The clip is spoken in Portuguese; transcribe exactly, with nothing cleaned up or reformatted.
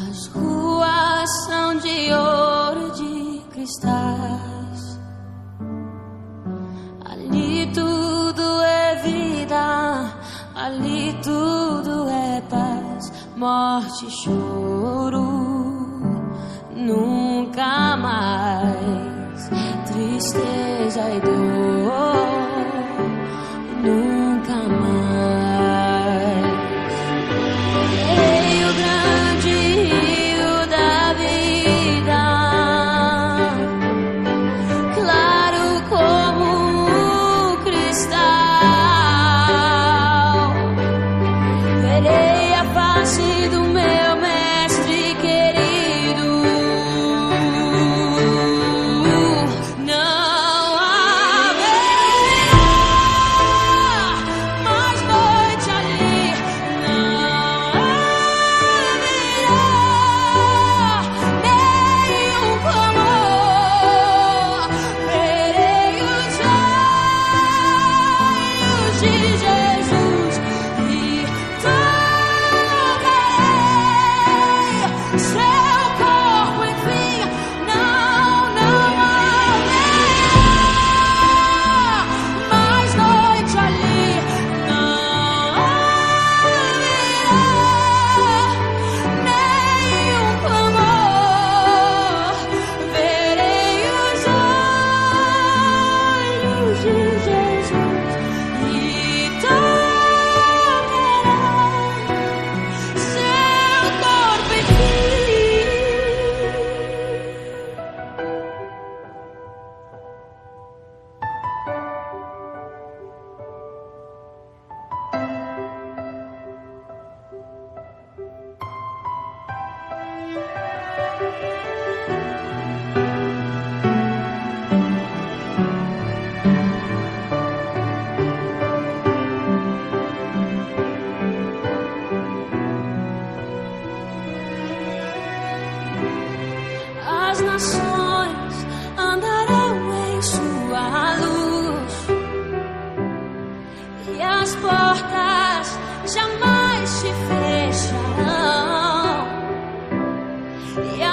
As ruas são de ouro e de cristais. Ali tudo é vida, ali tudo é paz. Morte e choro, nunca mais. Tristeza e dor, nunca mais. Ei, o grande rio da vida, claro como o cristal. Verei a face do meu mestre querido. Não haverá mais noite ali. Não haverá nenhum clamor. Verei os olhos de Jesus e tocarei seu corpo, enfim. Não, não haverá mais noite ali. Não haverá nenhum clamor. Verei os olhos de Jesus e tocarei seu corpo, enfim. As nações andarão em sua luz e as portas jamais se fecharão, e